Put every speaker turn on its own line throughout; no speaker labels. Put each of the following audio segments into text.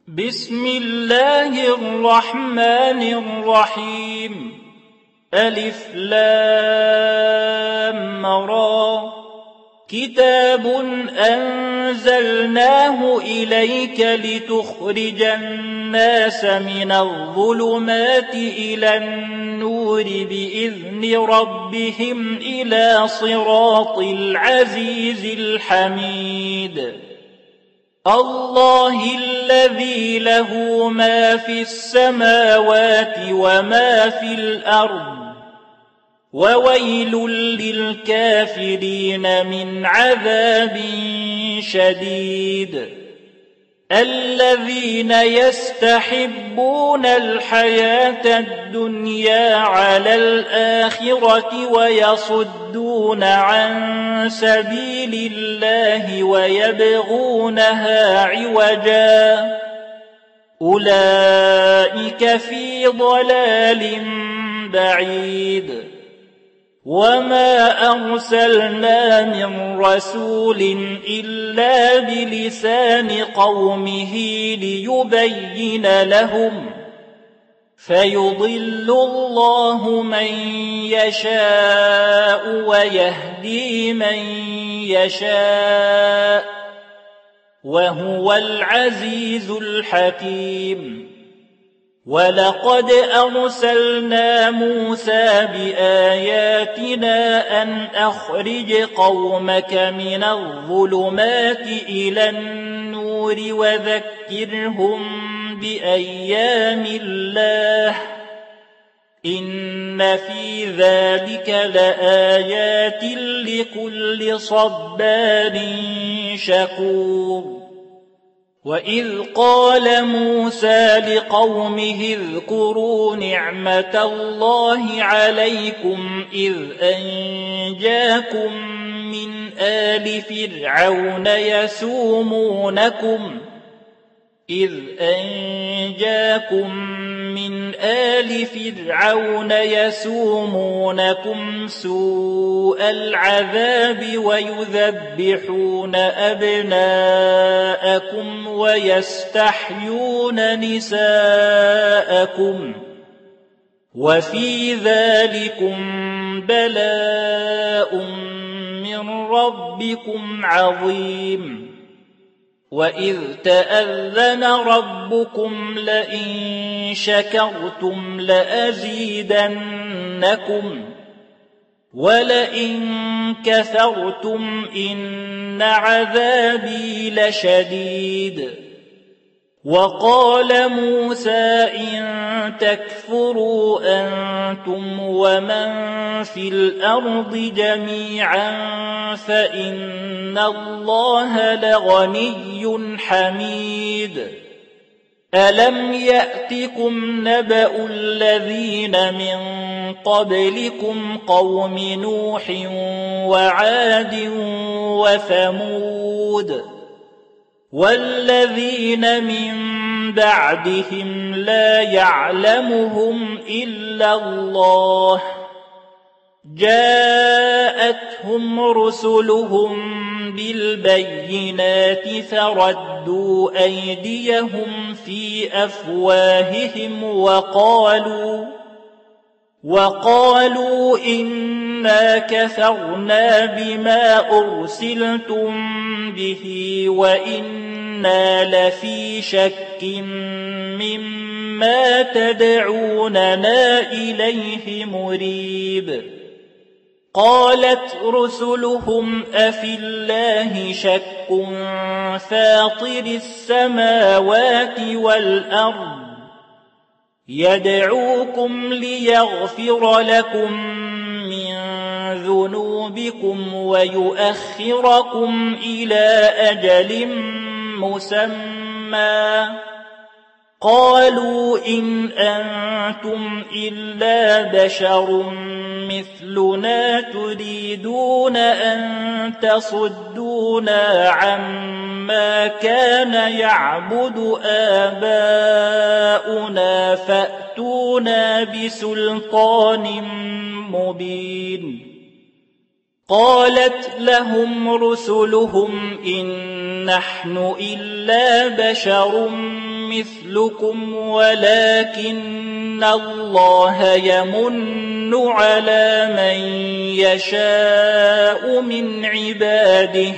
بسم الله الرحمن الرحيم. ألف لام را. كتاب أنزلناه إليك لتخرج الناس من الظلمات إلى النور بإذن ربهم إلى صراط العزيز الحميد. الله الذي له ما في السماوات وما في الأرض، وويل للكافرين من عذاب شديد. الذين يستحبون الحياة الدنيا على الآخرة ويصدون عن سبيل الله ويبغونها عوجا، أولئك في ضلال بعيد. وما أرسلنا من رسول إلا بلسان قومه ليبين لهم، فيضل الله من يشاء ويهدي من يشاء، وهو العزيز الحكيم. ولقد أرسلنا موسى بآياتنا أن أخرج قومك من الظلمات إلى النور وذكرهم بأيام الله، إن في ذلك لآيات لكل صبار شكور. وإذ قال موسى لقومه اذكروا نعمة الله عليكم إذ أنجاكم من آل فرعون يسومونكم سوء العذاب ويذبحون أبناءكم ويستحيون نساءكم، وفي ذلكم بلاء من ربكم عظيم. وإذ تأذن ربكم لئن شكرتم لأزيدنكم ولئن كفرتم إن عذابي لشديد. وقال موسى إن تكفروا أنتم ومن في الأرض جميعا فإن الله لغني حميد. ألم يأتكم نبأ الذين من قبلكم قوم نوح وعاد وثمود والذين من بعدهم لا يعلمهم إلا الله، جاءتهم رسلهم بالبينات فردوا أيديهم في أفواههم وقالوا إنا كفرنا بما أرسلتم به وإنا لفي شك مما تدعوننا إليه مريب. قالت رسلهم أفي الله شك فاطر السماوات والأرض يدعوكم ليغفر لكم من ذنوبكم ويؤخركم إلى أجل مسمى. قالوا إن أنتم إلا بشر مثلنا تريدون أن تصدونا عما كان يعبد آباؤنا فأتونا بسلطان مبين. قالت لهم رسلهم إن نحن إلا بشر مثلكم ولكن الله يمن على من يشاء من عباده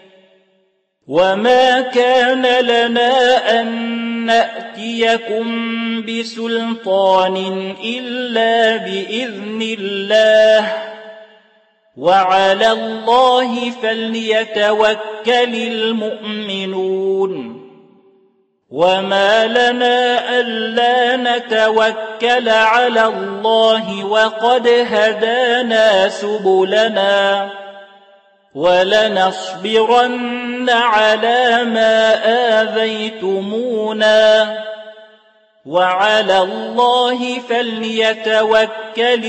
وما كان لنا أن نأتيكم بسلطان إلا بإذن الله وعلى الله فليتوكل المؤمنون وما لنا ألا نتوكل على الله وقد هدانا سبلنا ولنصبرن على ما آذيتمونا وعلى الله فليتوكل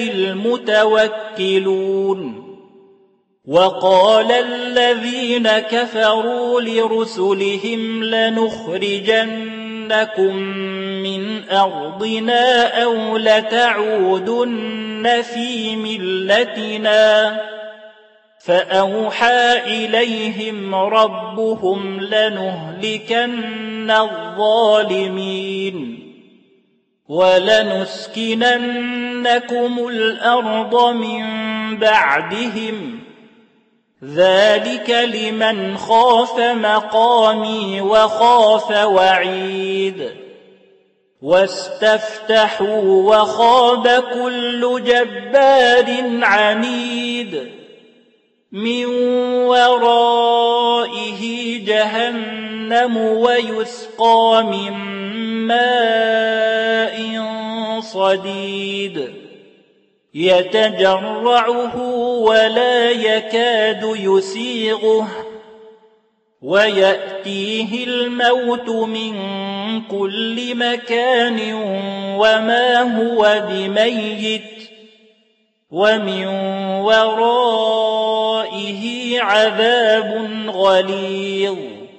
المتوكلون وقال الذين كفروا لرسلهم لنخرجنكم من أرضنا أو لتعودن في ملتنا فأوحى إليهم ربهم لنهلكن الظالمين ولنسكننكم الأرض من بعدهم ذلك لمن خاف مقامي وخاف وعيد واستفتحوا وخاب كل جبار عنيد من ورائه جهنم ويسقى من ماء صديد يتجرعه ولا يكاد يسيغه ويأتيه الموت من كل مكان وما هو بميت ومن ورائه عذاب غليظ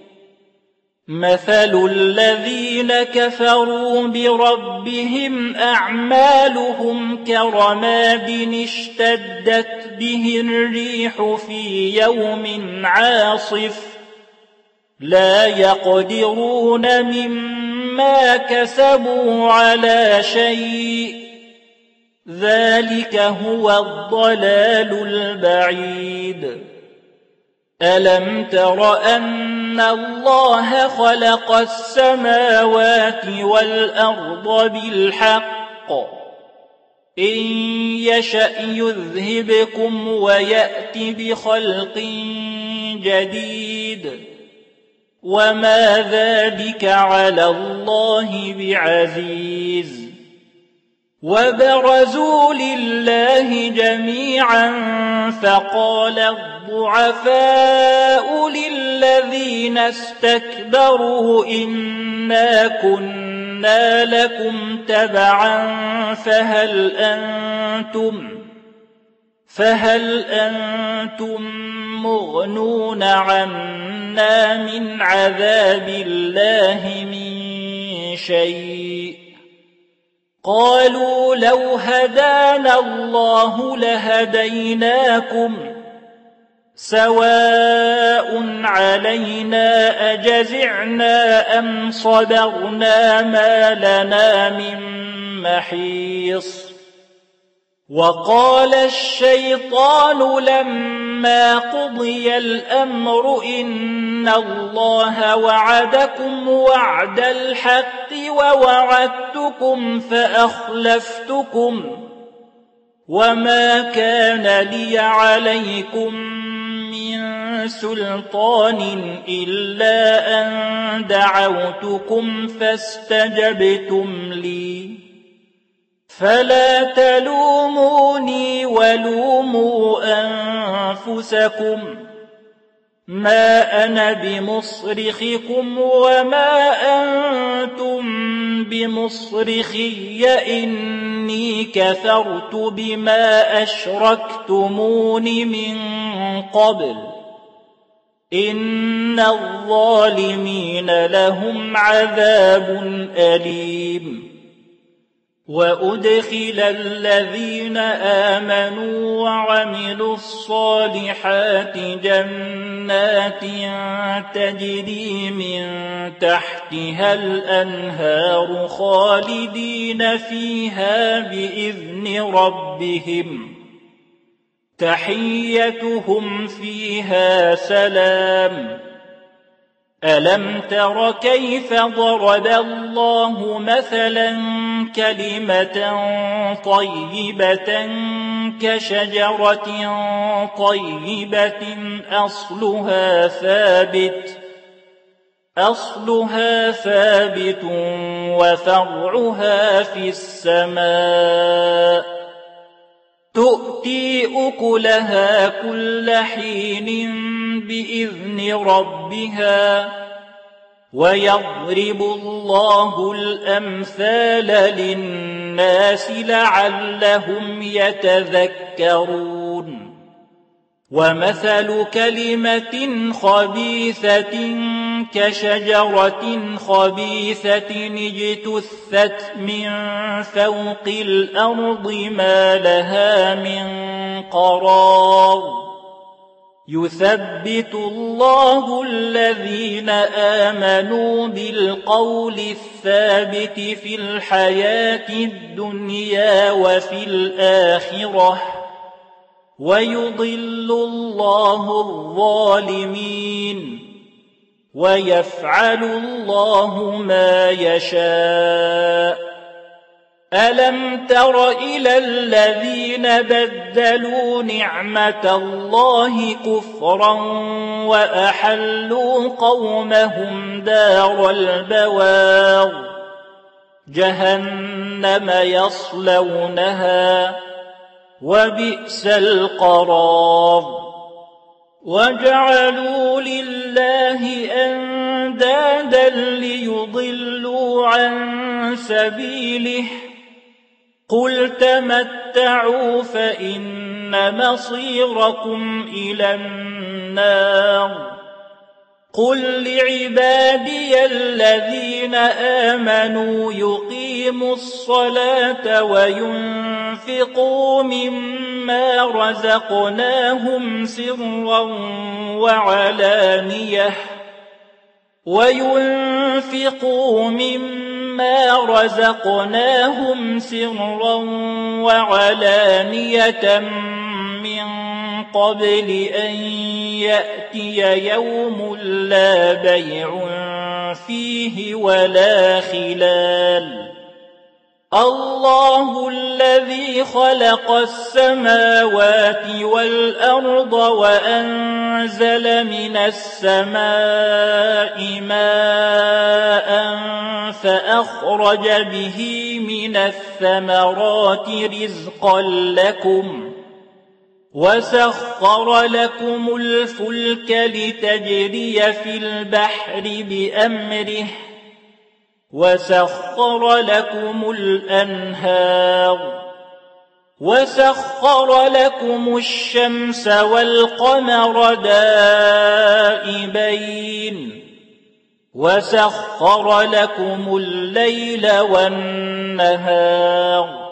مثل الذين كفروا بربهم أعمالهم كرماد اشتدت به الريح في يوم عاصف لا يقدرون مما كسبوا على شيء ذلك هو الضلال البعيد ألم تر أن الله خلق السماوات والأرض بالحق إن يشأ يذهبكم ويأت بخلق جديد وما ذلك على الله بعزيز وبرزوا لله جميعا فقال الضعفاء للذين استكبروا إنا كنا لكم تبعا فهل أنتم مغنون عنا من عذاب الله من شيء قالوا لو هدانا الله لهديناكم سواء علينا أجزعنا أم صبرنا ما لنا من محيص وقال الشيطان لما قضي الأمر إن الله وعدكم وعد الحق ووعدتكم فأخلفتكم وما كان لي عليكم من سلطان إلا أن دعوتكم فاستجبتم لي فلا تلوموني ولوموا أنفسكم ما أنا بمصرخكم وما أنتم بمصرخي إني كفرت بما أشركتمون من قبل إن الظالمين لهم عذاب أليم وأدخل الذين آمنوا وعملوا الصالحات جنات تجري من تحتها الأنهار خالدين فيها بإذن ربهم تحيتهم فيها سلام. ألم تر كيف ضرب الله مثلا كلمة طيبة كشجرة طيبة أصلها ثابت وفرعها في السماء تؤتي أكلها كل حين بإذن ربها ويضرب الله الأمثال للناس لعلهم يتذكرون. ومثل كلمة خبيثة كشجرة خبيثة اجتثت من فوق الأرض ما لها من قرار. يثبت الله الذين آمنوا بالقول الثابت في الحياة الدنيا وفي الآخرة ويضل الله الظالمين ويفعل الله ما يشاء. ألم تر إلى الذين بدلوا نعمة الله كفرا وأحلوا قومهم دار البوار جهنم يصلونها وبئس القرار. وجعلوا لله أندادا ليضلوا عن سبيله قل تمتعوا فإن مصيركم إلى النار. قل لعبادي الذين آمنوا يقيموا الصلاة وينفقوا مما رزقناهم سرا وعلانية من قبل أن يأتي يوم لا بيع فيه ولا خلال. الله الذي خلق السماوات والأرض وأنزل من السماء ماء فأخرج به من الثمرات رزقا لكم وسخر لكم الفلك لتجري في البحر بأمره وسخر لكم الأنهار وسخر لكم الشمس والقمر دائبين وسخر لكم الليل والنهار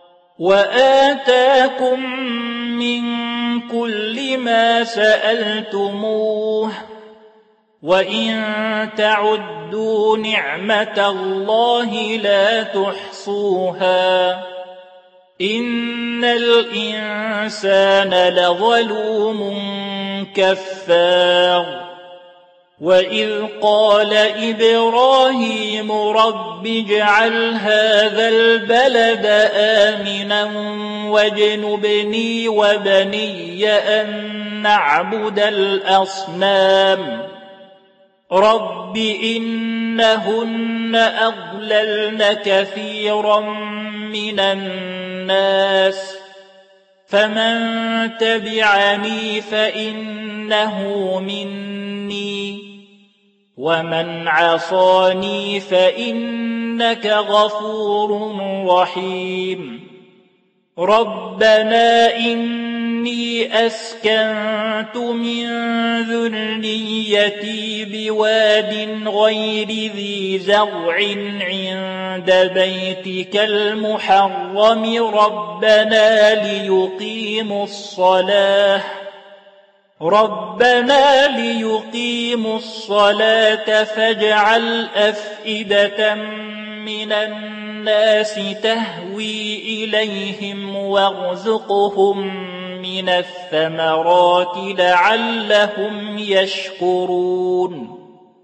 وآتاكم من كل ما سألتموه وإن تعدوا نعمة الله لا تحصوها إن الإنسان لظلوم كفار. وإذ قال إبراهيم رب اجعل هذا البلد آمنا واجنبني وبني أن نعبد الأصنام رب إنهن أضللن كثيرا من الناس فمن تبعني فإنه مني ومن عصاني فإنك غفور رحيم. ربنا إني إني أسكنت من ذريتي بواد غير ذي زرع عند بيتك المحرم ربنا ليقيموا الصلاة فاجعل أفئدة من الناس تهوي إليهم وارزقهم من الثمرات لعلهم يشكرون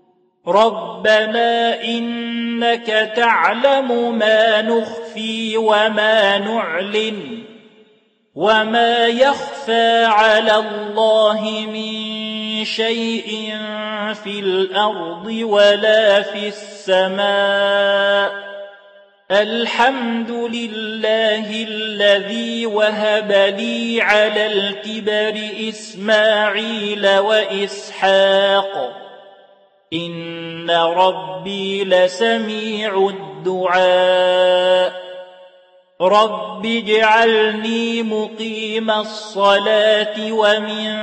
ربنا إنك تعلم ما نخفي وما نعلن وما يخفى على الله من شيء في الأرض ولا في السماء الحمد لله الذي وهب لي على الكبر إسماعيل وإسحاق إن ربي لسميع الدعاء رب اجعلني مقيم الصلاة ومن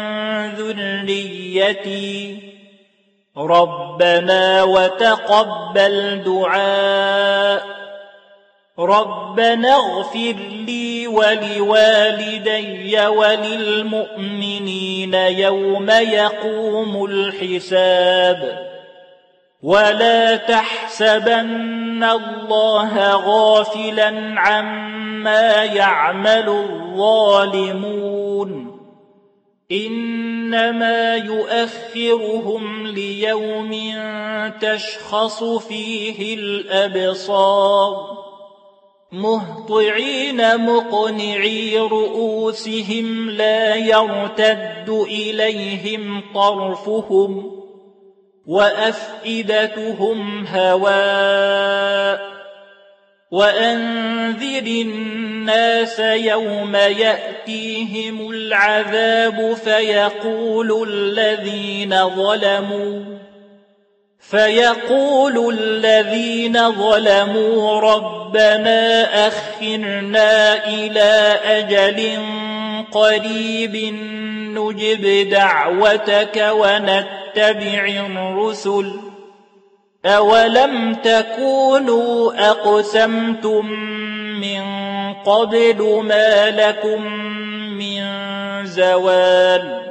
ذريتي ربنا وتقبل دعاء ربنا اغفر لي ولوالدي وللمؤمنين يوم يقوم الحساب ولا تحسبن الله غافلا عما يعمل الظالمون إنما يؤخرهم ليوم تشخص فيه الأبصار مهطعين مقنعي رؤوسهم لا يرتد إليهم طرفهم وأفئدتهم هواء وأنذر الناس يوم يأتيهم العذاب فيقول الذين ظلموا ربنا أخرنا إلى أجل قريب نجب دعوتك ونتبع الرسل أولم تكونوا أقسمتم من قبل ما لكم من زوال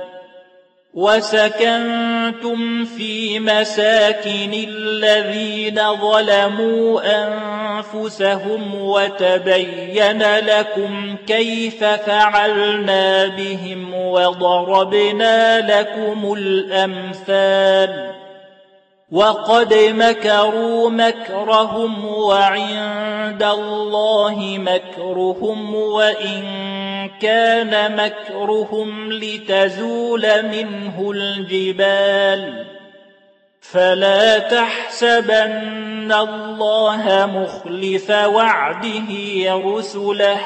وسكنتم في مساكن الذين ظلموا أنفسهم وتبين لكم كيف فعلنا بهم وضربنا لكم الأمثال وقد مكروا مكرهم وعند الله مكرهم وإن كان مكرهم لتزول منه الجبال فلا تحسبن الله مخلف وعده رسله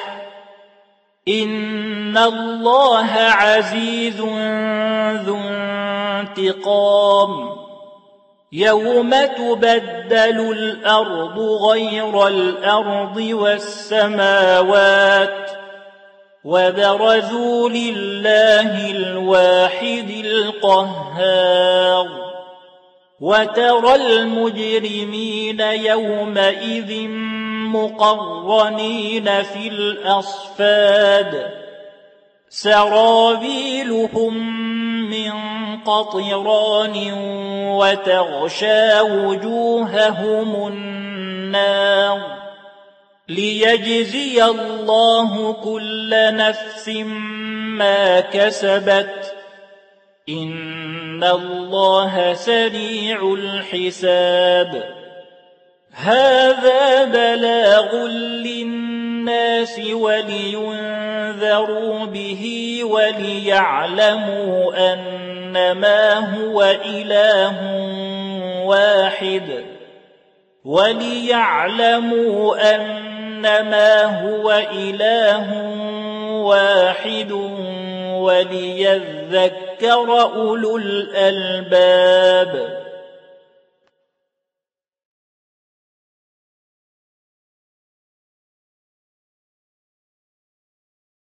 إن الله عزيز ذو انتقام يوم تبدل الأرض غير الأرض والسماوات وبرزوا لله الواحد القهار وترى المجرمين يومئذ مقرنين في الأصفاد سرابيلهم من قطران وتغشى وجوههم النار ليجزي الله كل نفس ما كسبت إن الله سريع الحساب هذا بلاغ للناس ولينذروا به وليعلموا أنما هو إله واحد وليذكر أولو الألباب